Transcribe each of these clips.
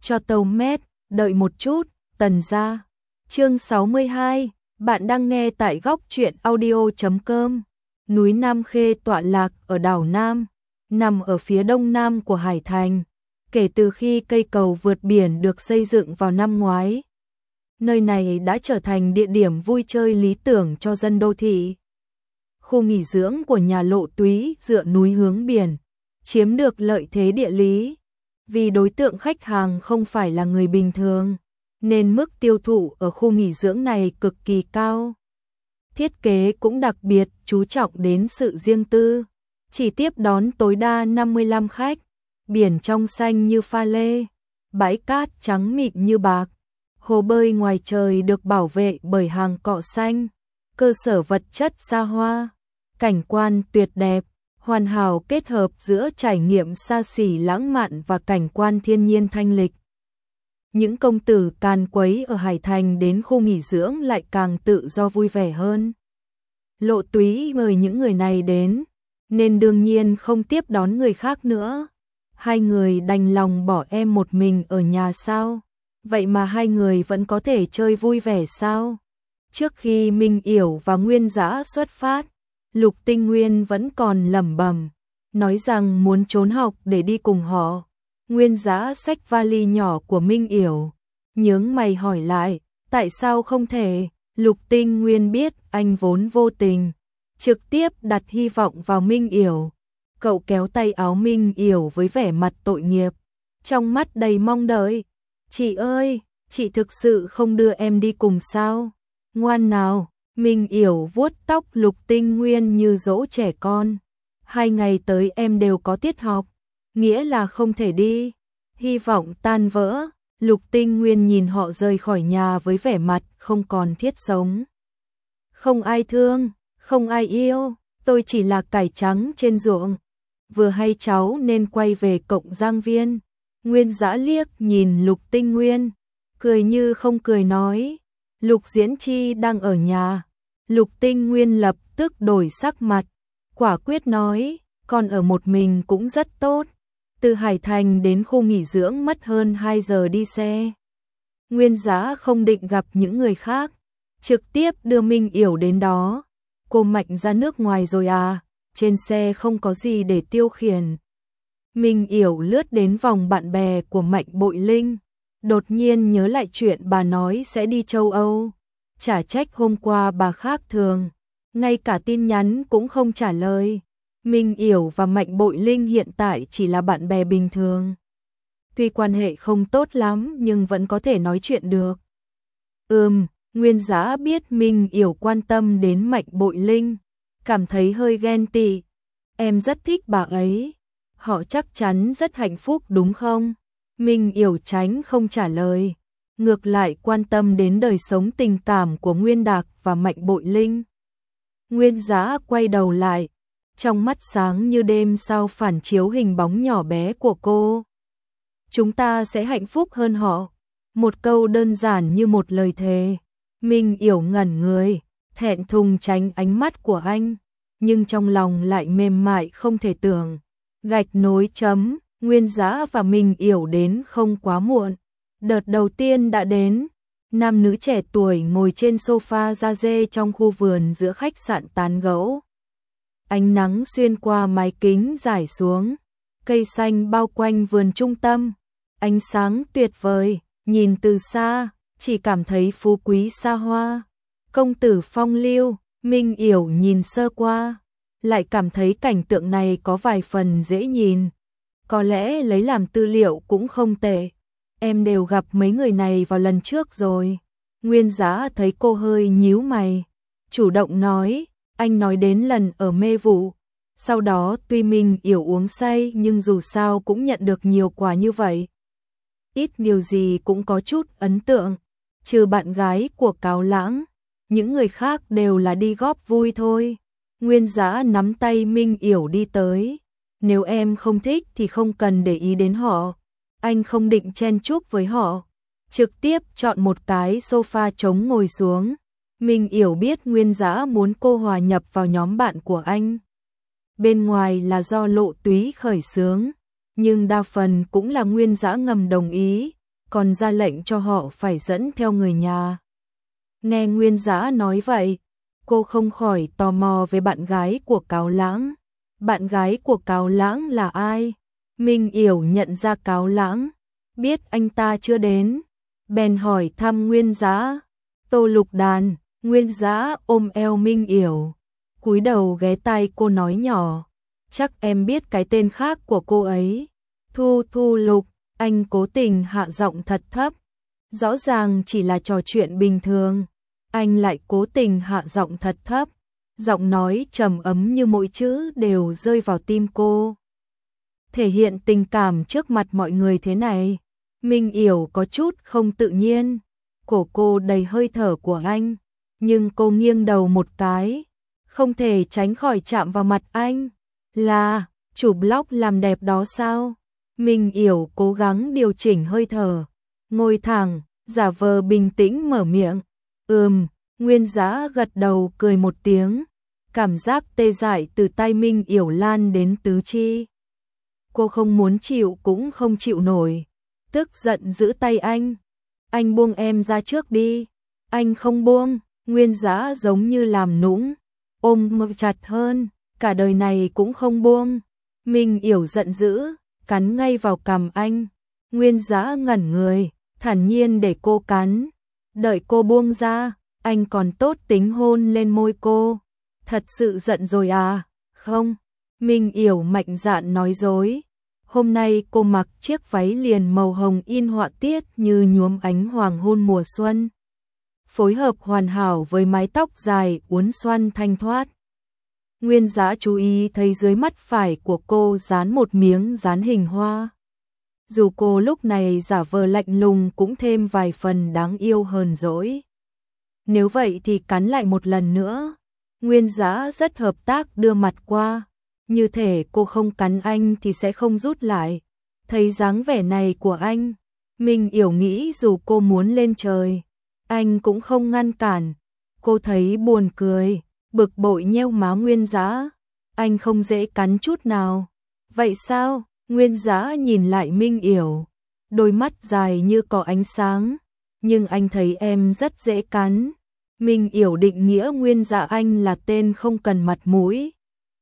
cho tàu mét, đợi một chút, Tần gia. Chương 62, bạn đang nghe tại góc truyện audio.com. Núi Nam Khê tọa lạc ở đảo Nam, nằm ở phía đông nam của Hải Thành. Kể từ khi cây cầu vượt biển được xây dựng vào năm ngoái, nơi này đã trở thành địa điểm vui chơi lý tưởng cho dân đô thị. Khu nghỉ dưỡng của nhà Lộ Túy dựa núi hướng biển, chiếm được lợi thế địa lý. Vì đối tượng khách hàng không phải là người bình thường, nên mức tiêu thụ ở khu nghỉ dưỡng này cực kỳ cao. Thiết kế cũng đặc biệt chú trọng đến sự riêng tư, chỉ tiếp đón tối đa 55 khách, biển trong xanh như pha lê, bãi cát trắng mịn như bạc, hồ bơi ngoài trời được bảo vệ bởi hàng cọ xanh, cơ sở vật chất xa hoa, cảnh quan tuyệt đẹp, hoàn hảo kết hợp giữa trải nghiệm xa xỉ lãng mạn và cảnh quan thiên nhiên thanh lịch. Những công tử càn quấy ở Hải Thành đến khu nghỉ dưỡng lại càng tự do vui vẻ hơn. Lộ Túy mời những người này đến, nên đương nhiên không tiếp đón người khác nữa. Hai người đành lòng bỏ em một mình ở nhà sao? Vậy mà hai người vẫn có thể chơi vui vẻ sao? Trước khi Minh Yểu và Nguyên Dã xuất phát, Lục Tinh Nguyên vẫn còn lẩm bẩm, nói rằng muốn trốn học để đi cùng họ. Nguyên Dã xách vali nhỏ của Minh Yểu, nhướng mày hỏi lại, tại sao không thể? Lục Tinh Nguyên biết anh vốn vô tình, trực tiếp đặt hy vọng vào Minh Yểu. Cậu kéo tay áo Minh Yểu với vẻ mặt tội nghiệp, trong mắt đầy mong đợi. Chị ơi, chị thực sự không đưa em đi cùng sao? Ngoan nào. Minh Yểu vuốt tóc Lục Tinh Nguyên như dỗ trẻ con. 2 ngày tới em đều có tiết học, nghĩa là không thể đi. Hy vọng tan vỡ, Lục Tinh Nguyên nhìn họ rời khỏi nhà với vẻ mặt không còn thiết sống. Không ai thương, không ai yêu, tôi chỉ là cải trắng trên ruộng. Vừa hay cháu nên quay về Cộng Giang Viên. Nguyên Dã liếc nhìn Lục Tinh Nguyên, cười như không cười nói, Lục Diễn Chi đang ở nhà. Lục Tinh Nguyên lập tức đổi sắc mặt, quả quyết nói, con ở một mình cũng rất tốt. Từ Hải Thành đến khu nghỉ dưỡng mất hơn 2 giờ đi xe. Nguyên Dã không định gặp những người khác, trực tiếp đưa Minh Yểu đến đó. Cô Mạnh ra nước ngoài rồi à? Trên xe không có gì để tiêu khiển. Minh Yểu lướt đến vòng bạn bè của Mạnh Bội Linh, đột nhiên nhớ lại chuyện bà nói sẽ đi châu Âu. Chả trách hôm qua bà khác thường, ngay cả tin nhắn cũng không trả lời. Minh Yểu và Mạnh Bội Linh hiện tại chỉ là bạn bè bình thường. Tuy quan hệ không tốt lắm nhưng vẫn có thể nói chuyện được. Nguyên Dã biết Minh Yểu quan tâm đến Mạnh Bội Linh, cảm thấy hơi ghen tị. Em rất thích bà ấy, họ chắc chắn rất hạnh phúc đúng không? Minh Yểu tránh không trả lời, ngược lại quan tâm đến đời sống tình cảm của Nguyên Đạc và Mạnh Bội Linh. Nguyên Dã quay đầu lại, trong mắt sáng như đêm sao phản chiếu hình bóng nhỏ bé của cô. Chúng ta sẽ hạnh phúc hơn họ. Một câu đơn giản như một lời thề. Minh Yểu ngẩn người, thẹn thùng tránh ánh mắt của anh, nhưng trong lòng lại mềm mại không thể tưởng. Gạch nối chấm, Nguyên Dã và Minh Yểu đến không quá muộn. Đợt đầu tiên đã đến, nam nữ trẻ tuổi ngồi trên sofa da dê trong khu vườn giữa khách sạn tán gẫu. Ánh nắng xuyên qua mái kính rải xuống, cây xanh bao quanh vườn trung tâm, ánh sáng tuyệt vời, nhìn từ xa, chỉ cảm thấy phú quý xa hoa. Công tử phong lưu, Minh Yểu nhìn sơ qua, lại cảm thấy cảnh tượng này có vài phần dễ nhìn. Có lẽ lấy làm tư liệu cũng không tệ. Em đều gặp mấy người này vào lần trước rồi. Nguyên Dã thấy cô hơi nhíu mày, chủ động nói, anh nói đến lần ở Mê Vụ. Sau đó tuy Minh Yểu uống say nhưng dù sao cũng nhận được nhiều quà như vậy. Ít nhiều gì cũng có chút ấn tượng, trừ bạn gái của Cáo Lãng, những người khác đều là đi góp vui thôi. Nguyên Dã nắm tay Minh Yểu đi tới, nếu em không thích thì không cần để ý đến họ. Anh không định chen chúc với họ, trực tiếp chọn một cái sofa trống ngồi xuống. Minh Yểu biết Nguyên Dã muốn cô hòa nhập vào nhóm bạn của anh. Bên ngoài là do Lộ Túy khởi xướng, nhưng đa phần cũng là Nguyên Dã ngầm đồng ý. còn ra lệnh cho họ phải dẫn theo người nhà. Nghe Nguyên Dã nói vậy, cô không khỏi tò mò về bạn gái của Cáo Lãng. Bạn gái của Cáo Lãng là ai? Minh Yểu nhận ra Cáo Lãng, biết anh ta chưa đến, bèn hỏi thăm Nguyên Dã. Tô Lục Đàn. Nguyên Dã ôm eo Minh Yểu, cúi đầu ghé tai cô nói nhỏ, chắc em biết cái tên khác của cô ấy. Thu Lục. Anh cố tình hạ giọng thật thấp, rõ ràng chỉ là trò chuyện bình thường, anh lại cố tình hạ giọng thật thấp, giọng nói trầm ấm như mỗi chữ đều rơi vào tim cô. Thể hiện tình cảm trước mặt mọi người thế này, Minh Yểu có chút không tự nhiên, cổ cô đầy hơi thở của anh, nhưng cô nghiêng đầu một cái, không thể tránh khỏi chạm vào mặt anh. Là chủ blog làm đẹp đó sao? Minh Yểu cố gắng điều chỉnh hơi thở, ngồi thẳng, giả vờ bình tĩnh mở miệng. Nguyên Dã gật đầu cười một tiếng, cảm giác tê dại từ tay Minh Yểu lan đến tứ chi. Cô không muốn chịu cũng không chịu nổi, tức giận giữ tay anh buông em ra trước đi. Anh không buông. Nguyên Dã giống như làm nũng, ôm chặt hơn, cả đời này cũng không buông. Minh Yểu giận dữ, cắn ngay vào cằm anh. Nguyên Dã ngẩn người, thản nhiên để cô cắn. Đợi cô buông ra, anh còn tốt tính hôn lên môi cô. Thật sự giận rồi à? Không. Minh Yểu mạnh dạn nói dối. Hôm nay cô mặc chiếc váy liền màu hồng in họa tiết như nhuốm ánh hoàng hôn mùa xuân, phối hợp hoàn hảo với mái tóc dài uốn xoăn thanh thoát. Nguyên Dã chú ý thấy dưới mắt phải của cô dán một miếng dán hình hoa. Dù cô lúc này giả vờ lạnh lùng cũng thêm vài phần đáng yêu hờn dỗi. Nếu vậy thì cắn lại một lần nữa. Nguyên Dã rất hợp tác đưa mặt qua, như thể cô không cắn anh thì sẽ không rút lại. Thấy dáng vẻ này của anh, Minh Yểu nghĩ dù cô muốn lên trời, anh cũng không ngăn cản. Cô thấy buồn cười, bực bội nheo má Nguyên Dã. Anh không dễ cắn chút nào. Vậy sao? Nguyên Dã nhìn lại Minh Yểu, đôi mắt dài như có ánh sáng. Nhưng anh thấy em rất dễ cắn. Minh Yểu định nghĩa Nguyên Dã anh là tên không cần mặt mũi.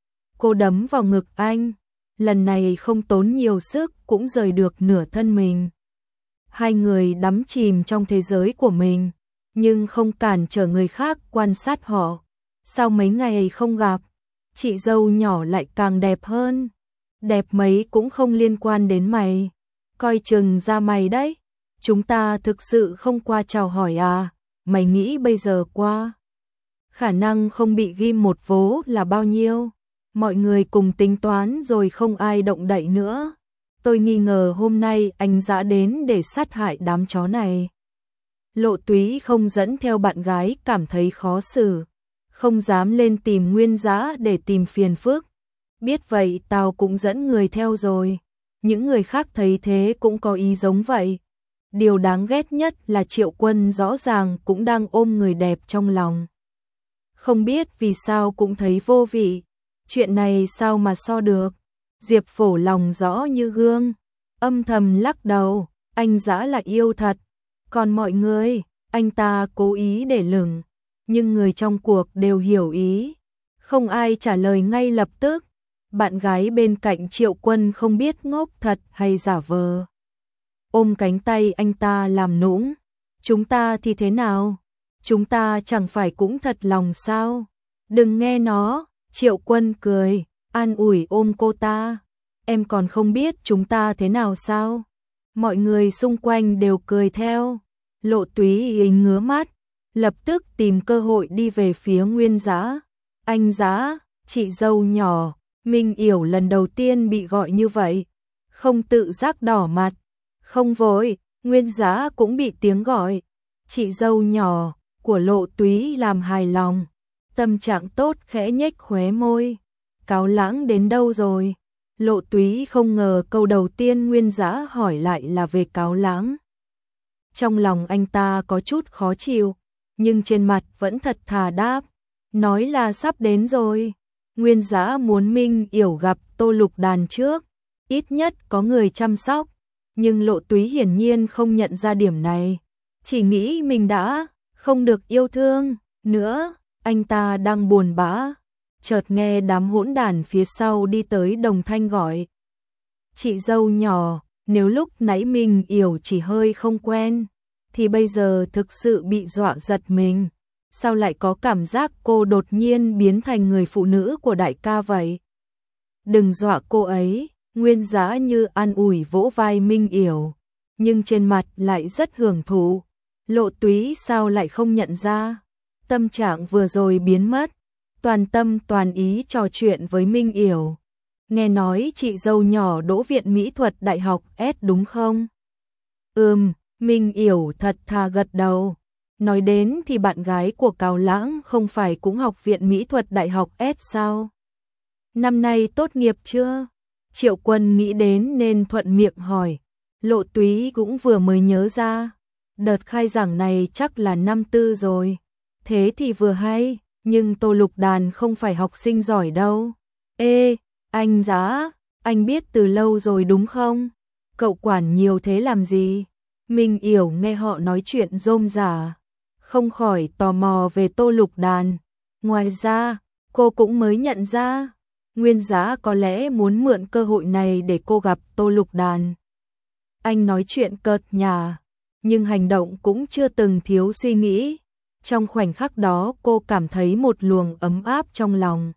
Cô đấm vào ngực anh, lần này không tốn nhiều sức cũng rời được nửa thân mình. Hai người đắm chìm trong thế giới của mình, nhưng không cản trở người khác quan sát họ. Sau mấy ngày không gặp, chị dâu nhỏ lại càng đẹp hơn. Đẹp mấy cũng không liên quan đến mày. Coi chừng ra mày đấy. Chúng ta thực sự không qua chào hỏi à? Mày nghĩ bây giờ qua khả năng không bị ghim một vố là bao nhiêu? Mọi người cùng tính toán rồi không ai động đậy nữa. Tôi nghi ngờ hôm nay anh Dã đến để sát hại đám chó này. Lộ Túy không dẫn theo bạn gái cảm thấy khó xử, không dám lên tìm Nguyên Dã để tìm phiền phức. Biết vậy tao cũng dẫn người theo rồi. Những người khác thấy thế cũng có ý giống vậy. Điều đáng ghét nhất là Triệu Quân rõ ràng cũng đang ôm người đẹp trong lòng. Không biết vì sao cũng thấy vô vị. Chuyện này sao mà so được. Diệp Phổ lòng rõ như gương, âm thầm lắc đầu. Anh Dã là yêu thật. Còn mọi người, anh ta cố ý để lửng. Nhưng người trong cuộc đều hiểu ý. Không ai trả lời ngay lập tức. Bạn gái bên cạnh Triệu Quân không biết ngốc thật hay giả vờ, ôm cánh tay anh ta làm nũng. Chúng ta thì thế nào? Chúng ta chẳng phải cũng thật lòng sao? Đừng nghe nó. Triệu Quân cười, an ủi ôm cô ta. Em còn không biết chúng ta thế nào sao? Mọi người xung quanh đều cười theo. Lộ Túy ngứa mắt, lập tức tìm cơ hội đi về phía Nguyên Dã. Anh Dã, chị dâu nhỏ. Minh Yểu lần đầu tiên bị gọi như vậy, không tự giác đỏ mặt. Không vội, Nguyên Dã cũng bị tiếng gọi. Chị dâu nhỏ của Lộ Túy làm hài lòng, tâm trạng tốt khẽ nhếch khóe môi. Cáo Lãng đến đâu rồi? Lộ Túy không ngờ câu đầu tiên Nguyên Dã hỏi lại là về Cáo Lãng. Trong lòng anh ta có chút khó chịu, nhưng trên mặt vẫn thật thà đáp, nói là sắp đến rồi. Nguyên Dã muốn Minh Yểu gặp Tô Lục Đàn trước, ít nhất có người chăm sóc, nhưng Lộ Túy hiển nhiên không nhận ra điểm này, chỉ nghĩ mình đã không được yêu thương nữa, anh ta đang buồn bã, chợt nghe đám hỗn đản phía sau đi tới đồng thanh gọi. Chị dâu nhỏ, nếu lúc nãy mình Yểu chỉ hơi không quen, thì bây giờ thực sự bị dọa giật mình. Sao lại có cảm giác cô đột nhiên biến thành người phụ nữ của đại ca vậy? Đừng dọa cô ấy, Nguyên Dã như an ủi vỗ vai Minh Yểu, nhưng trên mặt lại rất hưởng thụ. Lộ Túy sao lại không nhận ra? Tâm trạng vừa rồi biến mất, toàn tâm toàn ý trò chuyện với Minh Yểu. Nghe nói chị dâu nhỏ đỗ viện mỹ thuật đại học S đúng không? Minh Yểu thật thà gật đầu. Nói đến thì bạn gái của Cao Lãng không phải cũng học viện mỹ thuật đại học S sao? Năm nay tốt nghiệp chưa? Triệu Quân nghĩ đến nên thuận miệng hỏi. Lộ Túy cũng vừa mới nhớ ra. Đợt khai giảng này chắc là năm tư rồi. Thế thì vừa hay, nhưng Tô Lục Đàn không phải học sinh giỏi đâu. Ê, anh Dã, anh biết từ lâu rồi đúng không? Cậu quản nhiều thế làm gì? Minh Yểu nghe họ nói chuyện rôm rả, không khỏi tò mò về Tô Lục Đàn. Ngoài ra, cô cũng mới nhận ra, Nguyên Dã có lẽ muốn mượn cơ hội này để cô gặp Tô Lục Đàn. Anh nói chuyện cợt nhả, nhưng hành động cũng chưa từng thiếu suy nghĩ. Trong khoảnh khắc đó cô cảm thấy một luồng ấm áp trong lòng.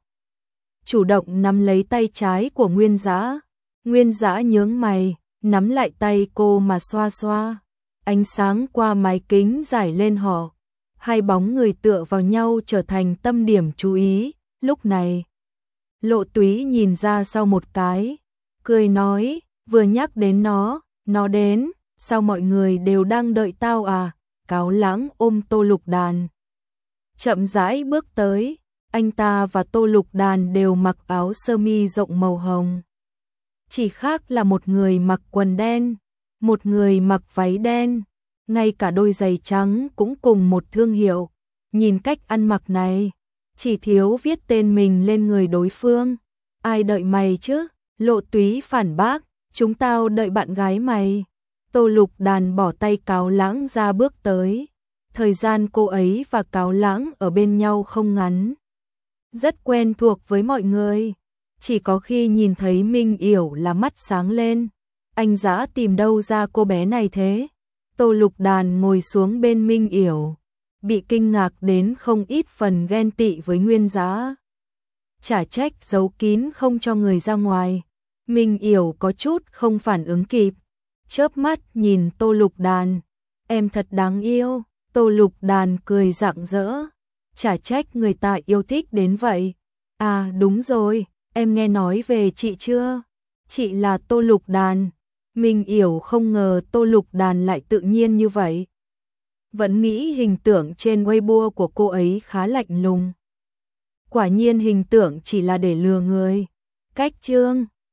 Chủ động nắm lấy tay trái của Nguyên Dã. Nguyên Dã nhướng mày, nắm lại tay cô mà xoa xoa. Ánh sáng qua mái kính rải lên họ. Hai bóng người tựa vào nhau trở thành tâm điểm chú ý. Lúc này, Lộ Túy nhìn ra sau một cái, cười nói, vừa nhắc đến nó đến, sao mọi người đều đang đợi tao à? Cao Lãng ôm Tô Lục Đàn, chậm rãi bước tới. Anh ta và Tô Lục Đàn đều mặc áo sơ mi rộng màu hồng. Chỉ khác là một người mặc quần đen, một người mặc váy đen, ngay cả đôi giày trắng cũng cùng một thương hiệu. Nhìn cách ăn mặc này, chỉ thiếu viết tên mình lên người đối phương. Ai đợi mày chứ? Lộ Túy phản bác, chúng tao đợi bạn gái mày. Tô Lục Đàn bỏ tay Cao Lãng ra bước tới. Thời gian cô ấy và Cao Lãng ở bên nhau không ngắn, rất quen thuộc với mọi người. Chỉ có khi nhìn thấy Minh Yểu là mắt sáng lên. Anh Dã tìm đâu ra cô bé này thế? Tô Lục Đàn ngồi xuống bên Minh Yểu, bị kinh ngạc đến không ít phần ghen tị với Nguyên Dã. Chả trách giấu kín không cho người ra ngoài. Minh Yểu có chút không phản ứng kịp, chớp mắt nhìn Tô Lục Đàn. Em thật đáng yêu. Tô Lục Đàn cười rạng rỡ. Chả trách người ta yêu thích đến vậy. À đúng rồi, em nghe nói về chị chưa? Chị là Tô Lục Đàn. Minh Yểu không ngờ Tô Lục Đàn lại tự nhiên như vậy. Vẫn nghĩ hình tượng trên Weibo của cô ấy khá lạnh lùng. Quả nhiên hình tượng chỉ là để lừa người. Cách chương